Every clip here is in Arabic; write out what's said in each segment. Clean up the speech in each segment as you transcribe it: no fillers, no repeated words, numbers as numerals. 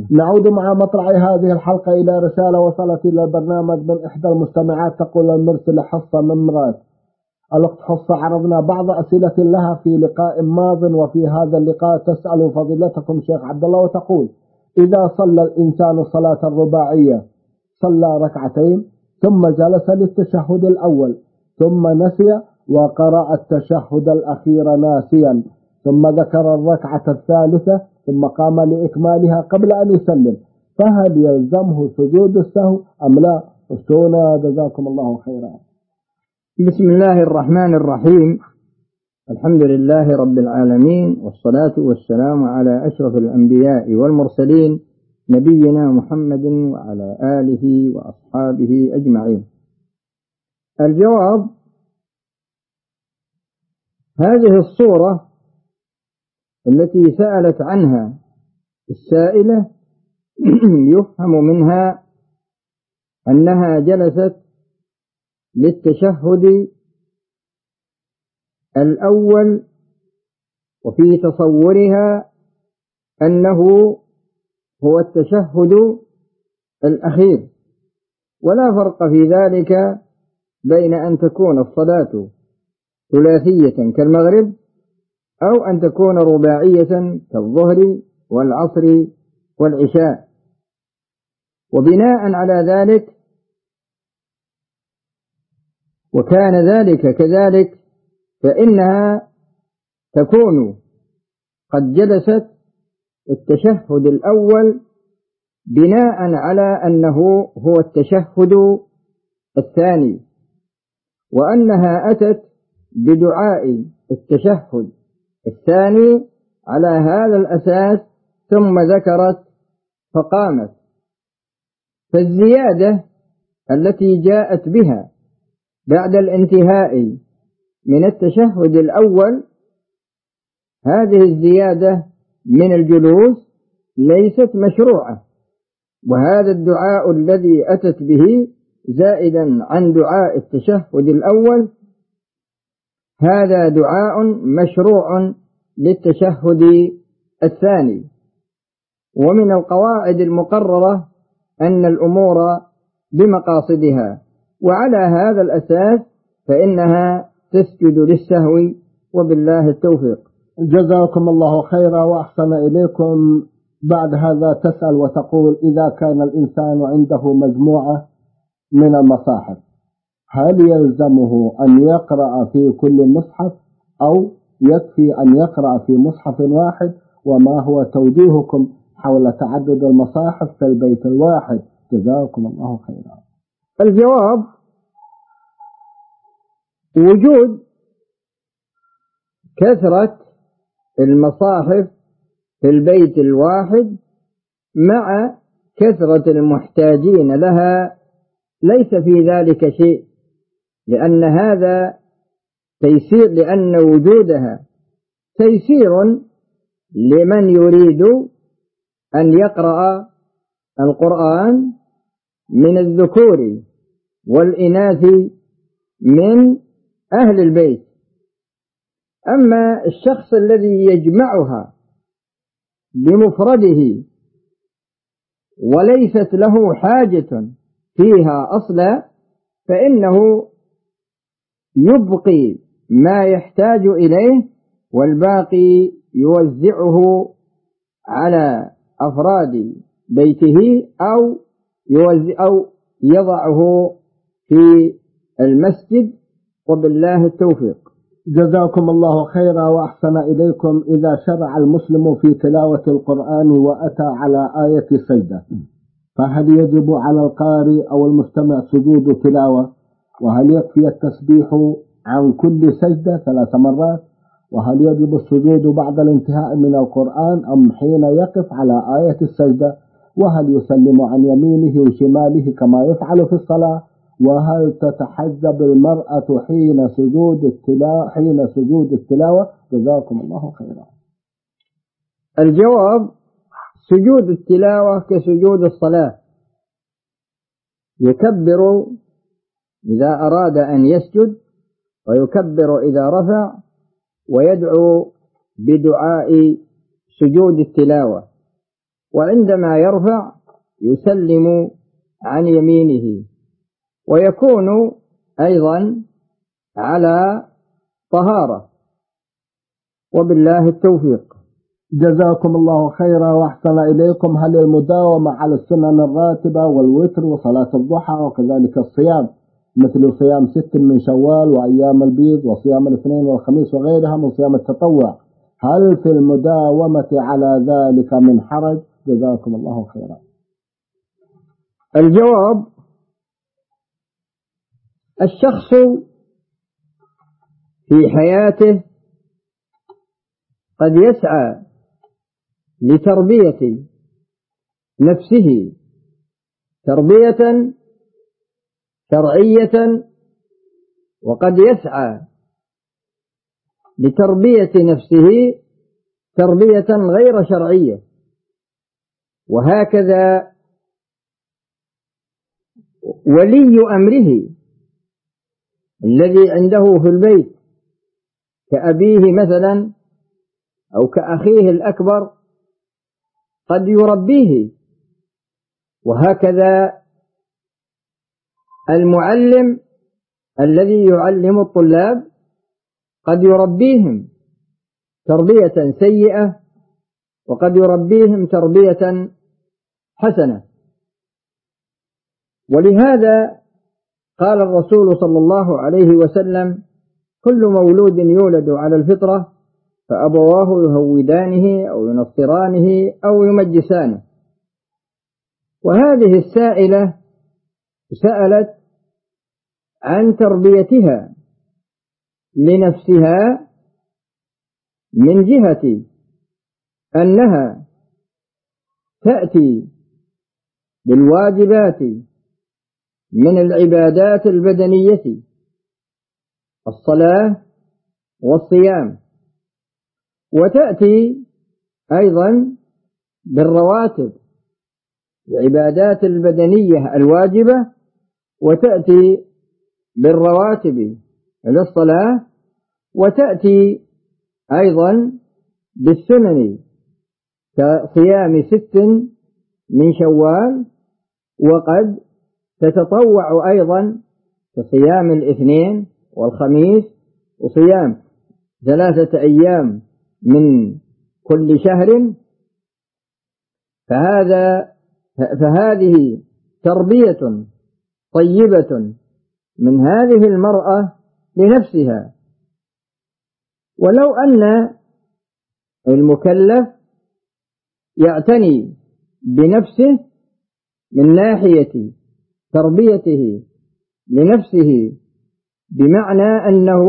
نعود مع مطلع هذه الحلقة إلى رسالة وصلت إلى البرنامج من إحدى المستمعات تقول المرسلة حصة من مراد. الأخت حصة عرضنا بعض أسئلة لها في لقاء ماض، وفي هذا اللقاء تسأل فضيلتكم شيخ عبد الله وتقول: إذا صلى الإنسان صلاة الرباعية صلى ركعتين ثم جلس للتشهد الأول ثم نسي وقرأ التشهد الأخير ناسيا ثم ذكر الركعة الثالثة ثم قام لإكمالها قبل أن يسلم، فهل يلزمه سجود السهو أم لا؟ افتونا جزاكم الله خيرا. بسم الله الرحمن الرحيم. الحمد لله رب العالمين، والصلاة والسلام على أشرف الأنبياء والمرسلين نبينا محمد وعلى آله وأصحابه أجمعين. الجواب: هذه الصورة التي سألت عنها السائلة يفهم منها أنها جلست للتشهد الأول، وفي تصورها أنه هو التشهد الأخير، ولا فرق في ذلك بين أن تكون الصلاة ثلاثية كالمغرب أو أن تكون رباعية كالظهر والعصر والعشاء. وبناء على ذلك وكان ذلك كذلك فإنها تكون قد جلست التشهد الأول بناء على أنه هو التشهد الثاني، وأنها أتت بدعاء التشهد الثاني على هذا الأساس ثم ذكرت فقامت. فالزيادة التي جاءت بها بعد الانتهاء من التشهد الأول، هذه الزيادة من الجلوس ليست مشروعة، وهذا الدعاء الذي أتت به زائدا عن دعاء التشهد الأول هذا دعاء مشروع للتشهد الثاني. ومن القواعد المقررة أن الأمور بمقاصدها، وعلى هذا الأساس فإنها تسجد للسهو، وبالله التوفيق. جزاكم الله خيرا وأحسن إليكم. بعد هذا تسأل وتقول: إذا كان الإنسان عنده مجموعة من المصاحف هل يلزمه أن يقرأ في كل مصحف أو يكفي أن يقرأ في مصحف واحد؟ وما هو توجيهكم حول تعدد المصاحف في البيت الواحد؟ جزاكم الله خيرا. الجواب: وجود كثرة المصاحف في البيت الواحد مع كثرة المحتاجين لها ليس في ذلك شيء، لأن هذا تيسير، لأن وجودها تيسير لمن يريد أن يقرأ القرآن من الذكور والإناث من أهل البيت. أما الشخص الذي يجمعها بمفرده وليست له حاجة فيها أصلا، فإنه يبقي ما يحتاج إليه والباقي يوزعه على أفراد بيته أو يضعه في المسجد، وبالله التوفيق. جزاكم الله خيرا وأحسن إليكم. إذا شرع المسلم في تلاوة القرآن وأتى على آية سجدة، فهل يجب على القارئ أو المستمع سجود تلاوة؟ وهل يكفي التسبيح عن كل سجدة 3 مرات؟ وهل يجب السجود بعد الانتهاء من القرآن أم حين يقف على آية السجدة؟ وهل يسلم عن يمينه وشماله كما يفعل في الصلاة؟ وهل تتحجب المرأة حين سجود التلاوة؟ جزاكم الله خيرا. الجواب: سجود التلاوة كسجود الصلاة، يكبر إذا أراد أن يسجد ويكبر إذا رفع، ويدعو بدعاء سجود التلاوة. وعندما يرفع يسلم عن يمينه، ويكون أيضا على طهارة. وبالله التوفيق. جزاكم الله خيرا وأحسن إليكم. هل المداومة على السنن الراتبة والوتر وصلاة الضحى وكذلك الصيام مثل صيام 6 من شوال وأيام البيض وصيام الاثنين والخميس وغيرها من صيام التطوع، هل في المداومة على ذلك من حرج؟ جزاكم الله خيرا. الجواب: الشخص في حياته قد يسعى لتربية نفسه تربية شرعية، وقد يسعى لتربية نفسه تربية غير شرعية، وهكذا ولي أمره الذي عنده في البيت كأبيه مثلا أو كأخيه الأكبر قد يربيه، وهكذا المعلم الذي يعلم الطلاب قد يربيهم تربية سيئة وقد يربيهم تربية حسنة. ولهذا قال الرسول صلى الله عليه وسلم: كل مولود يولد على الفطرة فأبواه يهودانه أو ينصرانه أو يمجسانه. وهذه السائلة سألت عن تربيتها لنفسها من جهة أنها تأتي بالواجبات من العبادات البدنية الصلاة والصيام، وتأتي أيضا بالرواتب العبادات البدنية الواجبة، وتأتي بالرواتب للصلاة، وتأتي أيضا بالسنن كصيام 6 من شوال، وقد تتطوع أيضا كصيام الاثنين والخميس وصيام 3 أيام من كل شهر. فهذه تربية طيبة من هذه المرأة لنفسها. ولو أن المكلف يعتني بنفسه من ناحية تربيته لنفسه، بمعنى أنه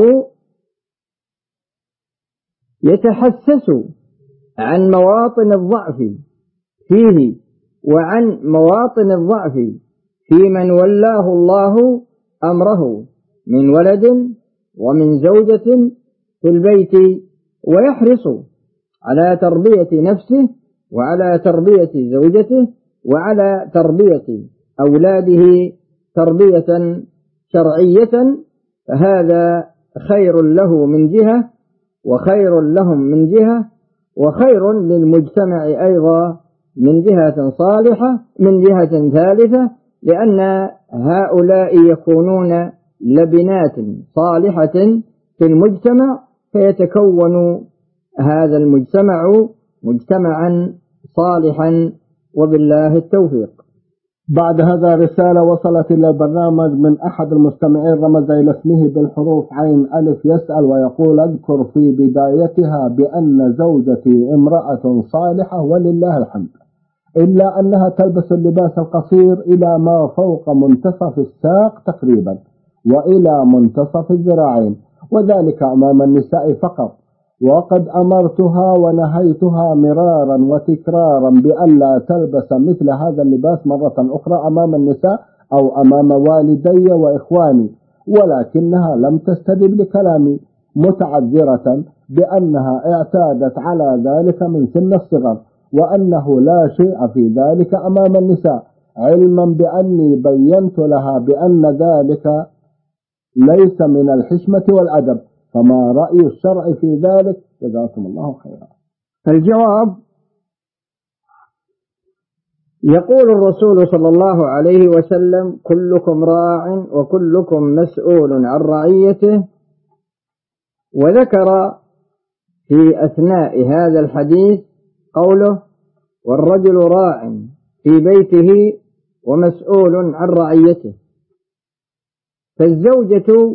يتحسس عن مواطن الضعف فيه وعن مواطن الضعف في من ولاه الله أمره من ولد ومن زوجة في البيت، ويحرص على تربية نفسه وعلى تربية زوجته وعلى تربية أولاده تربية شرعية، فهذا خير له من جهة وخير لهم من جهة وخير للمجتمع أيضا من جهة صالحة من جهة ثالثة، لأن هؤلاء يكونون لبنات صالحة في المجتمع، فيتكون هذا المجتمع مجتمعا صالحا. وبالله التوفيق. بعد هذا رسالة وصلت إلى البرنامج من أحد المستمعين رمز إلى اسمه بالحروف عين ألف، يسأل ويقول: أذكر في بدايتها بأن زوجتي امرأة صالحة ولله الحمد، إلا أنها تلبس اللباس القصير إلى ما فوق منتصف الساق تقريبا وإلى منتصف الذراعين، وذلك أمام النساء فقط. وقد أمرتها ونهيتها مرارا وتكرارا بألا تلبس مثل هذا اللباس مرة أخرى أمام النساء أو أمام والدي وإخواني، ولكنها لم تستجب لكلامي، متعذرة بأنها اعتادت على ذلك من سن الصغر، وأنه لا شيء في ذلك أمام النساء، علما بأني بينت لها بأن ذلك ليس من الحشمة والأدب. فما رأي الشرع في ذلك؟ جزاكم الله خيرا. الجواب: يقول الرسول صلى الله عليه وسلم: كلكم راع وكلكم مسؤول عن رعيته. وذكر في أثناء هذا الحديث قوله: والرجل راع في بيته ومسؤول عن رعيته. فالزوجة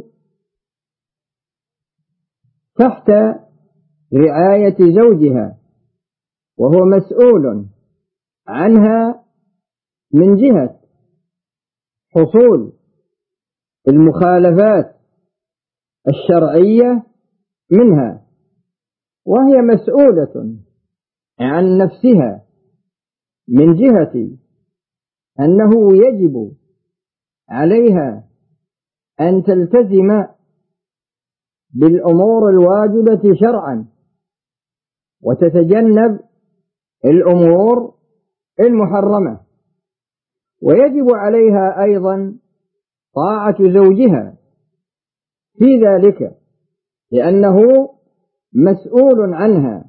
تحت رعاية زوجها، وهو مسؤول عنها من جهة حصول المخالفات الشرعية منها، وهي مسؤولة عن نفسها من جهة أنه يجب عليها أن تلتزم بالأمور الواجبة شرعا وتتجنب الأمور المحرمة، ويجب عليها أيضا طاعة زوجها في ذلك لأنه مسؤول عنها.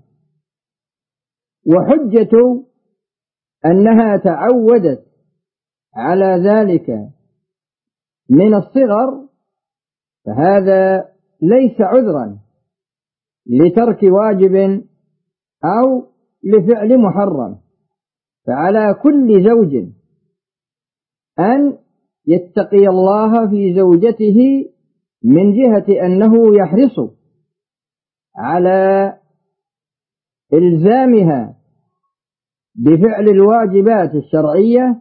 وحجة أنها تعودت على ذلك من الصغر فهذا ليس عذرا لترك واجب أو لفعل محرم. فعلى كل زوج أن يتقي الله في زوجته من جهة أنه يحرص على إلزامها بفعل الواجبات الشرعية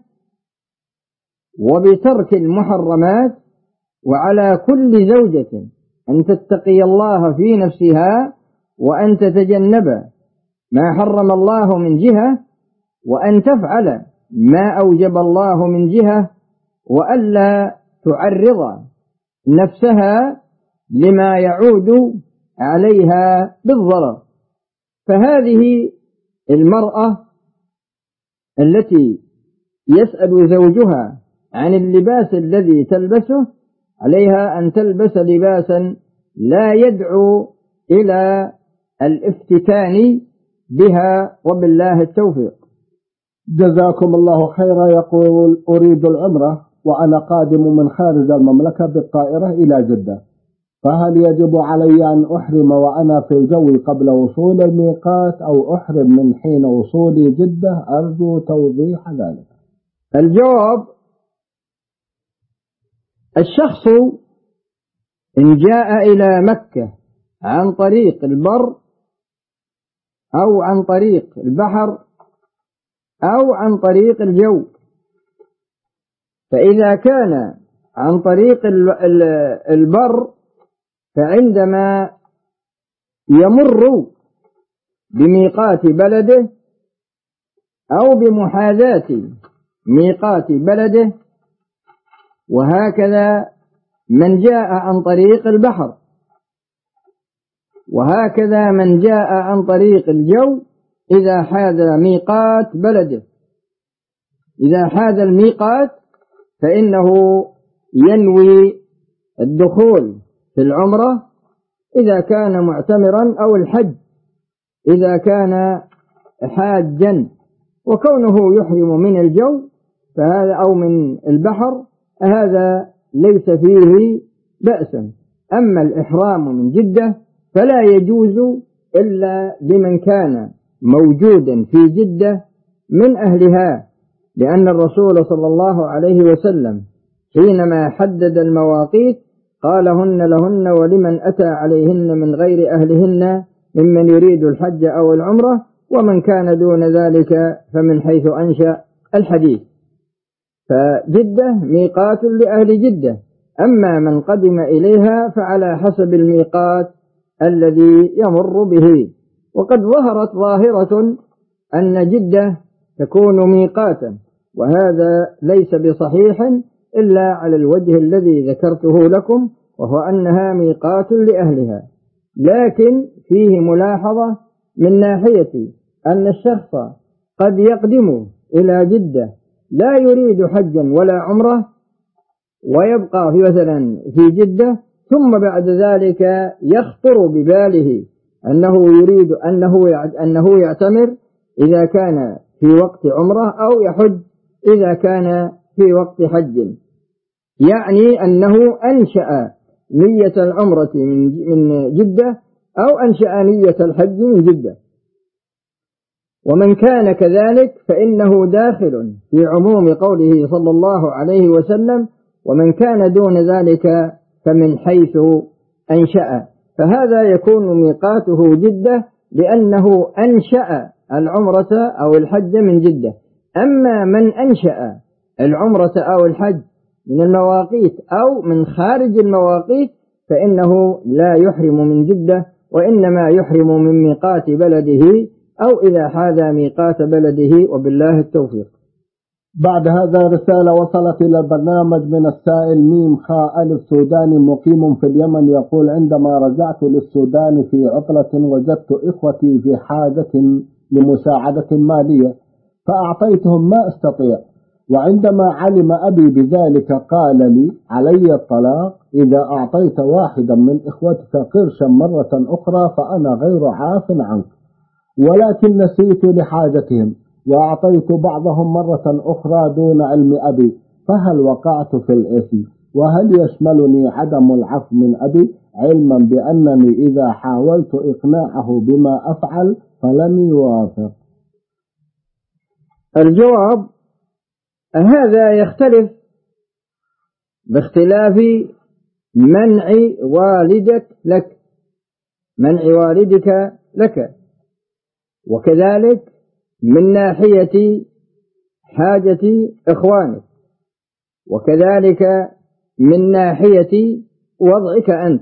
وبترك المحرمات، وعلى كل زوجة أن تتقي الله في نفسها وأن تتجنب ما حرم الله من جهة، وأن تفعل ما أوجب الله من جهة، وألا تعرض نفسها لما يعود عليها بالضرر. فهذه المرأة التي يسأل زوجها عن اللباس الذي تلبسه عليها أن تلبس لباسا لا يدعو إلى الافتتان بها، وبالله التوفيق. جزاكم الله خيرا. يقول: أريد العمرة وأنا قادم من خارج المملكة بالطائرة إلى جدة، فهل يجب علي أن أحرم وأنا في الجو قبل وصول الميقات أو أحرم من حين وصولي جدة؟ أرجو توضيح ذلك. الجواب: الشخص إن جاء إلى مكة عن طريق البر أو عن طريق البحر أو عن طريق الجو، فإذا كان عن طريق البر فعندما يمر بميقات بلده أو بمحاذاة ميقات بلده، وهكذا من جاء عن طريق البحر، وهكذا من جاء عن طريق الجو إذا حاذ ميقات بلده. إذا حاذ الميقات فإنه ينوي الدخول في العمرة إذا كان معتمرا أو الحج إذا كان حاجا، وكونه يحرم من الجو فهذا أو من البحر هذا ليس فيه بأس. أما الإحرام من جدة فلا يجوز إلا بمن كان موجودا في جدة من أهلها، لأن الرسول صلى الله عليه وسلم حينما حدد المواقيت قال: هن لهن ولمن أتى عليهن من غير أهلهن ممن يريد الحج أو العمرة، ومن كان دون ذلك فمن حيث أنشأ الحديث. فجدة ميقات لأهل جدة، أما من قدم إليها فعلى حسب الميقات الذي يمر به. وقد ظهرت ظاهرة أن جدة تكون ميقاتا، وهذا ليس بصحيح إلا على الوجه الذي ذكرته لكم، وهو أنها ميقات لأهلها. لكن فيه ملاحظة من ناحية أن الشخص قد يقدم إلى جدة لا يريد حجا ولا عمره ويبقى مثلا في جدة، ثم بعد ذلك يخطر بباله أنه يريد أنه يعتمر إذا كان في وقت عمره أو يحج إذا كان في وقت حج، يعني أنه أنشأ نية العمرة من جدة أو أنشأ نية الحج من جدة. ومن كان كذلك فإنه داخل في عموم قوله صلى الله عليه وسلم: ومن كان دون ذلك فمن حيث أنشأ، فهذا يكون ميقاته جدة لأنه أنشأ العمرة أو الحج من جدة. أما من أنشأ العمرة أو الحج من المواقيت أو من خارج المواقيت فإنه لا يحرم من جدة، وإنما يحرم من ميقات بلده أو إذا حاذى ميقات بلده، وبالله التوفيق. بعد هذا رسالة وصلت إلى البرنامج من السائل ميم خاء ألف سوداني مقيم في اليمن، يقول: عندما رجعت للسودان في عطلة وجدت إخوتي في حاجة لمساعدة مالية فأعطيتهم ما أستطيع، وعندما علم أبي بذلك قال لي: علي الطلاق إذا أعطيت واحدا من إخوتك قرشا مرة أخرى فأنا غير عاف عنك، ولكن نسيت لحاجتهم وأعطيت بعضهم مرة أخرى دون علم أبي، فهل وقعت في الإثم؟ وهل يشملني عدم العفو من أبي، علما بأنني إذا حاولت إقناعه بما أفعل فلن يوافق؟ الجواب: هذا يختلف باختلاف منع والدك لك، وكذلك من ناحية حاجة إخوانك، وكذلك من ناحية وضعك أنت.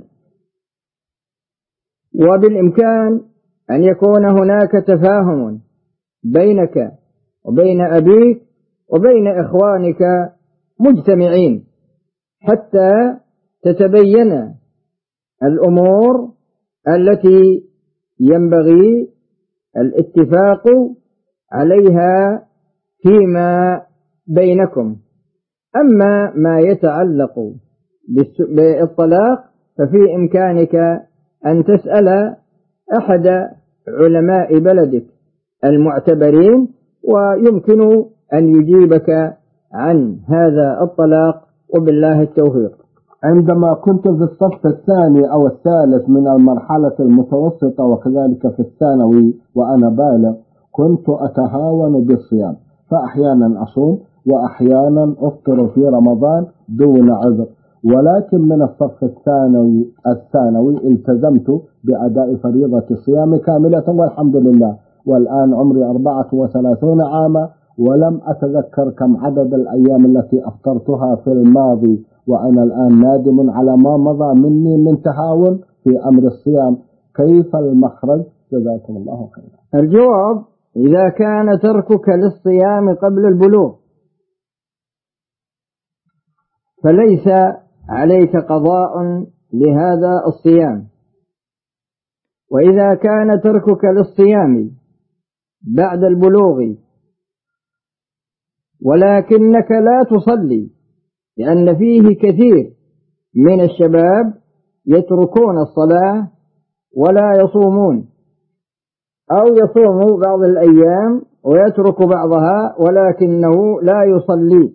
وبالإمكان أن يكون هناك تفاهم بينك وبين أبيك وبين إخوانك مجتمعين حتى تتبين الأمور التي ينبغي الاتفاق عليها فيما بينكم. أما ما يتعلق بالطلاق ففي إمكانك أن تسأل أحد علماء بلدك المعتبرين، ويمكن أن يجيبك عن هذا الطلاق، وبالله التوفيق. عندما كنت في الصف الثاني أو الثالث من المرحلة المتوسطة وكذلك في الثانوي وأنا بالغ، كنت أتهاون بالصيام، فأحيانا أصوم وأحيانا أفطر في رمضان دون عذر، ولكن من الصف الثانوي التزمت بأداء فريضة الصيام كاملة والحمد لله، والآن عمري 34 عاما ولم أتذكر كم عدد الأيام التي أفطرتها في الماضي، وأنا الآن نادم على ما مضى مني من تهاون في أمر الصيام. كيف المخرج؟ جزاكم الله خيرا. الجواب: إذا كان تركك للصيام قبل البلوغ فليس عليك قضاء لهذا الصيام، وإذا كان تركك للصيام بعد البلوغ ولكنك لا تصلي، لأن فيه كثير من الشباب يتركون الصلاة ولا يصومون، أو يصوم بعض الأيام ويترك بعضها ولكنه لا يصلي.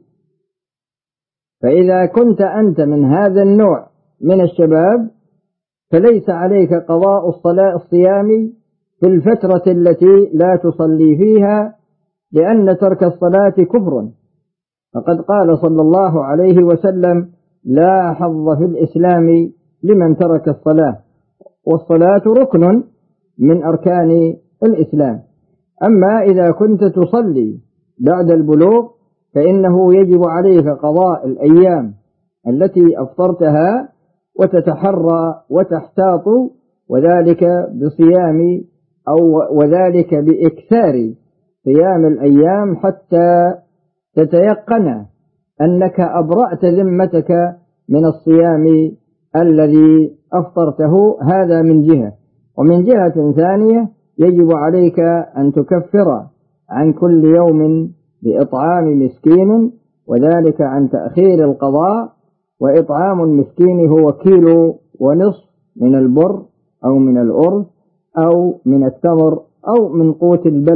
فإذا كنت أنت من هذا النوع من الشباب فليس عليك قضاء الصيام في الفترة التي لا تصلي فيها، لأن ترك الصلاة كفر، فقد قال صلى الله عليه وسلم: لا حظ في الإسلام لمن ترك الصلاة، والصلاة ركن من أركان الإسلام. أما إذا كنت تصلي بعد البلوغ فإنه يجب عليك قضاء الأيام التي أفطرتها وتتحرى وتحتاط، وذلك بصيام وذلك بإكثار صيام الأيام حتى تتيقن أنك أبرأت ذمتك من الصيام الذي أفطرته. هذا من جهة، ومن جهة ثانية يجب عليك أن تكفر عن كل يوم بإطعام مسكين، وذلك عن تأخير القضاء. وإطعام المسكين هو 1.5 كيلو من البر أو من الأرز أو من التمر أو من قوت البلد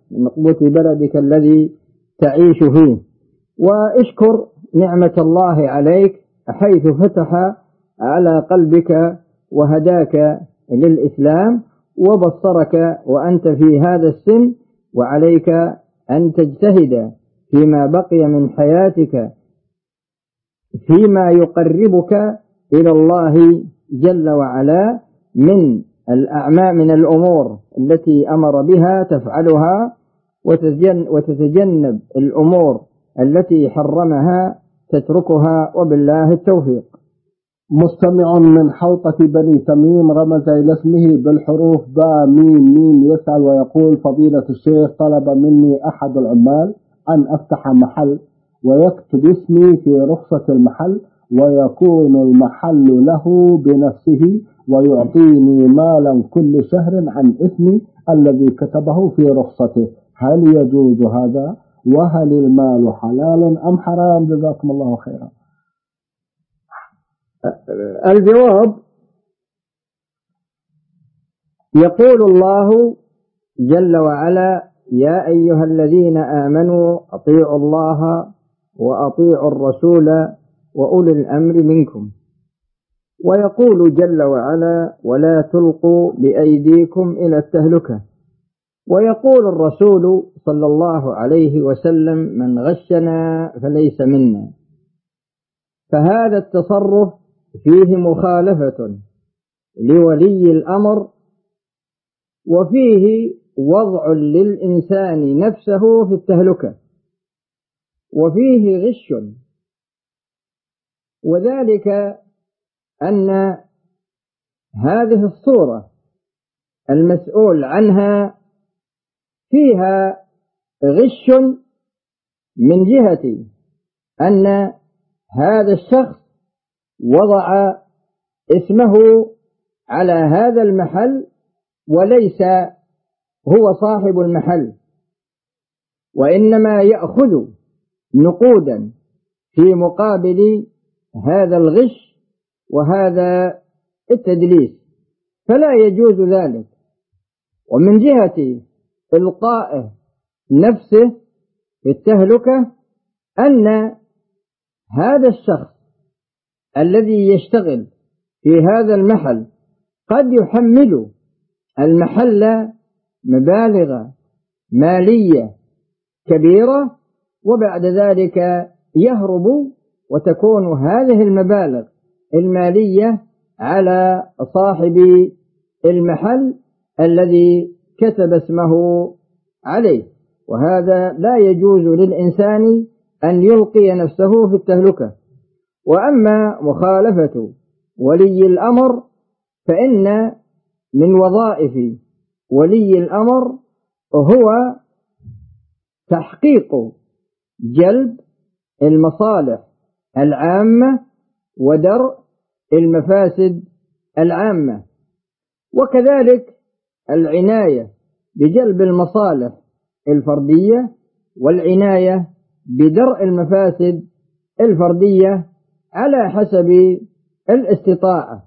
من قوت بلدك الذي تعيش فيه، واشكر نعمة الله عليك حيث فتح على قلبك وهداك للإسلام وبصرك وأنت في هذا السن، وعليك أن تجتهد فيما بقي من حياتك فيما يقربك إلى الله جل وعلا من الأعمال، من الأمور التي أمر بها تفعلها، وتتجنب الأمور التي حرمها تتركها، وبالله التوفيق. مستمع من حوطة بني تميم رمز إلى اسمه بالحروف باء ميم ميم يسأل ويقول: فضيلة الشيخ، طلب مني أحد العمال أن أفتح محل ويكتب اسمي في رخصة المحل، ويكون المحل له بنفسه، ويعطيني مالا كل شهر عن اسمي الذي كتبه في رخصته، هل يجوز هذا؟ وهل المال حلال أم حرام؟ جزاكم الله خيرا. الجواب: يقول الله جل وعلا: يا أيها الذين آمنوا أطيعوا الله وأطيعوا الرسول وأولي الأمر منكم. ويقول جل وعلا: ولا تلقوا بأيديكم إلى التهلكة. ويقول الرسول صلى الله عليه وسلم: من غشنا فليس منا. فهذا التصرف فيه مخالفة لولي الأمر، وفيه وضع للإنسان نفسه في التهلكة، وفيه غش، وذلك أن هذه الصورة المسؤول عنها فيها غش من جهة أن هذا الشخص وضع اسمه على هذا المحل وليس هو صاحب المحل، وإنما يأخذ نقودا في مقابل هذا الغش وهذا التدليس، فلا يجوز ذلك. ومن جهة إلقائه نفسه في التهلكة أن هذا الشخص الذي يشتغل في هذا المحل قد يحمل المحل مبالغ مالية كبيرة، وبعد ذلك يهرب، وتكون هذه المبالغ المالية على صاحب المحل الذي كتب اسمه عليه، وهذا لا يجوز للإنسان أن يلقي نفسه في التهلكة. وأما مخالفة ولي الأمر فإن من وظائف ولي الأمر هو تحقيق جلب المصالح العامة ودرء المفاسد العامة، وكذلك العناية بجلب المصالح الفردية والعناية بدرء المفاسد الفردية على حسب الاستطاعة.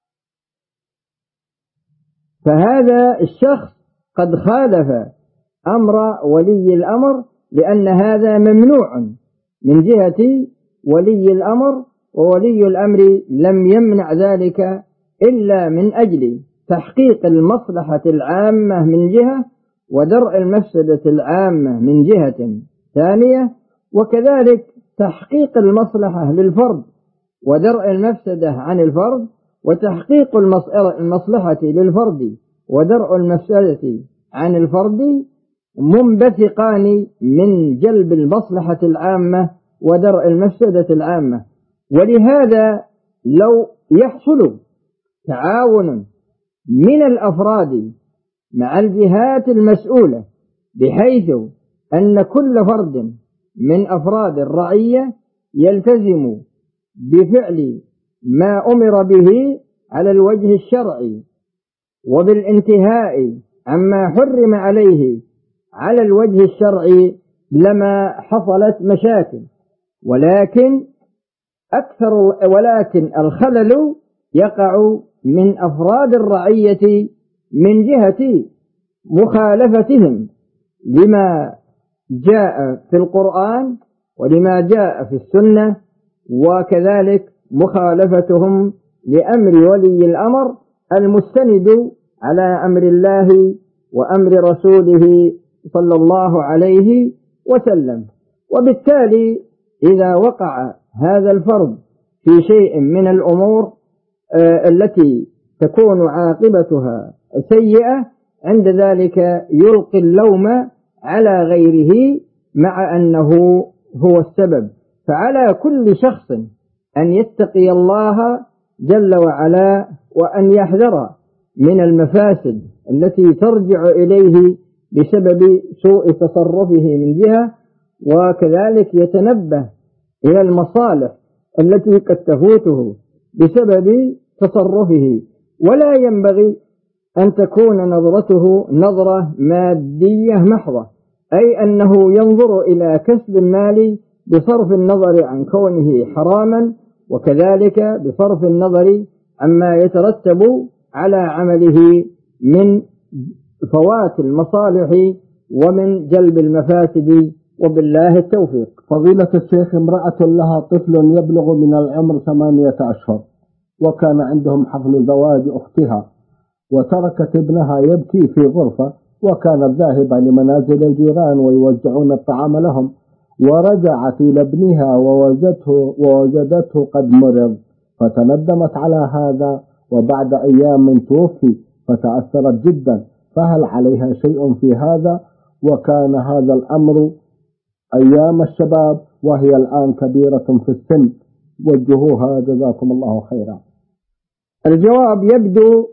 فهذا الشخص قد خالف أمر ولي الأمر، لأن هذا ممنوع من جهة ولي الأمر، وولي الأمر لم يمنع ذلك إلا من أجل تحقيق المصلحة العامة من جهة، ودرء المفسدة العامة من جهة ثانية، وكذلك تحقيق المصلحة للفرد ودرء المفسدة عن الفرد، وتحقيق المصلحة للفرد ودرء المفسدة عن الفرد منبثقان من جلب المصلحة العامة ودرء المفسدة العامة. ولهذا لو يحصل تعاون من الأفراد مع الجهات المسؤولة بحيث أن كل فرد من أفراد الرعية يلتزم بفعل ما أمر به على الوجه الشرعي وبالانتهاء عما حرم عليه على الوجه الشرعي لما حصلت مشاكل، ولكن الخلل يقع من أفراد الرعية من جهة مخالفتهم لما جاء في القرآن ولما جاء في السنة، وكذلك مخالفتهم لأمر ولي الأمر المستند على أمر الله وأمر رسوله صلى الله عليه وسلم. وبالتالي إذا وقع هذا الفرض في شيء من الأمور التي تكون عاقبتها سيئة، عند ذلك يلقي اللوم على غيره مع أنه هو السبب. فعلى كل شخص أن يتقي الله جل وعلا وأن يحذر من المفاسد التي ترجع إليه بسبب سوء تصرفه من جهة، وكذلك يتنبه إلى المصالح التي قد تفوته بسبب تصرفه. ولا ينبغي أن تكون نظرته نظرة مادية محضة، أي أنه ينظر إلى كسب المال بصرف النظر عن كونه حراما، وكذلك بصرف النظر عما يترتب على عمله من فوات المصالح ومن جلب المفاسد، وبالله التوفيق. فضيلة الشيخ، امرأة لها طفل يبلغ من العمر 8 أشهر، وكان عندهم حفل زواج أختها، وتركت ابنها يبكي في غرفة، وكانت ذاهبة لمنازل الجيران ويوزعون الطعام لهم، ورجعت إلى ابنها ووجدته قد مرض، فتندمت على هذا، وبعد أيام توفي، فتأثرت جدا. فهل عليها شيء في هذا؟ وكان هذا الأمر أيام الشباب، وهي الآن كبيرة في السن، وجهوها جزاكم الله خيرا. الجواب يبدو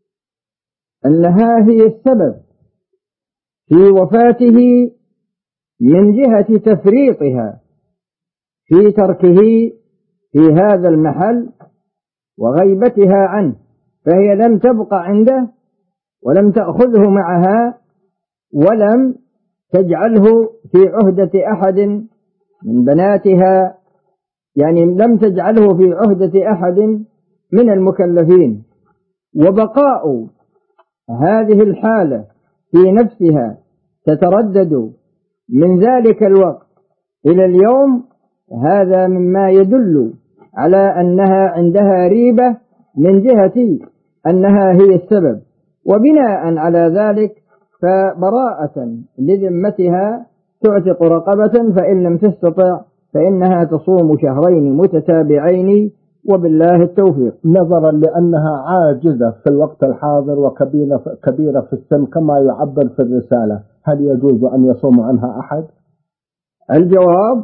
أنها هي السبب في وفاته من جهة تفريطها في تركه في هذا المحل وغيبتها عنه، فهي لم تبق عنده ولم تأخذه معها ولم تجعله في عهدة أحد من بناتها، يعني لم تجعله في عهدة أحد من المكلفين. وبقاء هذه الحالة في نفسها تتردد من ذلك الوقت إلى اليوم، هذا مما يدل على أنها عندها ريبة من جهة أنها هي السبب. وبناء على ذلك فبراءة لذمتها تعتق رقبة، فإن لم تستطع فإنها تصوم شهرين متتابعين، وبالله التوفيق. نظرا لأنها عاجزة في الوقت الحاضر وكبيرة في السن كما يعبر في الرسالة، هل يجوز أن يصوم عنها أحد؟ الجواب: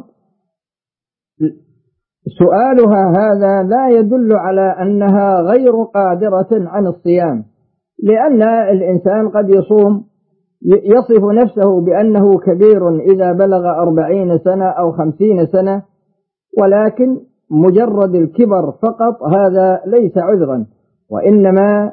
سؤالها هذا لا يدل على أنها غير قادرة عن الصيام، لأن الإنسان قد يصف نفسه بأنه كبير إذا بلغ 40 سنة أو 50 سنة، ولكن مجرد الكبر فقط هذا ليس عذرا، وإنما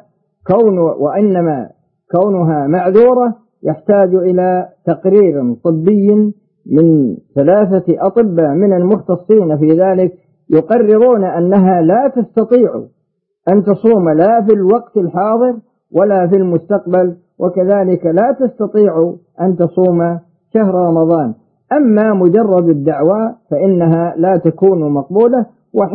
كونها معذورة يحتاج إلى تقرير طبي من 3 أطباء من المختصين في ذلك، يقررون أنها لا تستطيع أن تصوم لا في الوقت الحاضر ولا في المستقبل، وكذلك لا تستطيع أن تصوم شهر رمضان. أما مجرد الدعوة فإنها لا تكون مقبولة.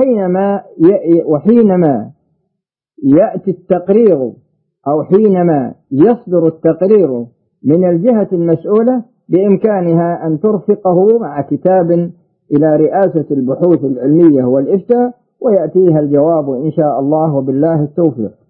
وحينما يأتي التقرير أو حينما يصدر التقرير من الجهة المسؤولة بإمكانها أن ترفقه مع كتاب إلى رئاسة البحوث العلمية والإفتاء، ويأتيها الجواب إن شاء الله، وبالله التوفيق.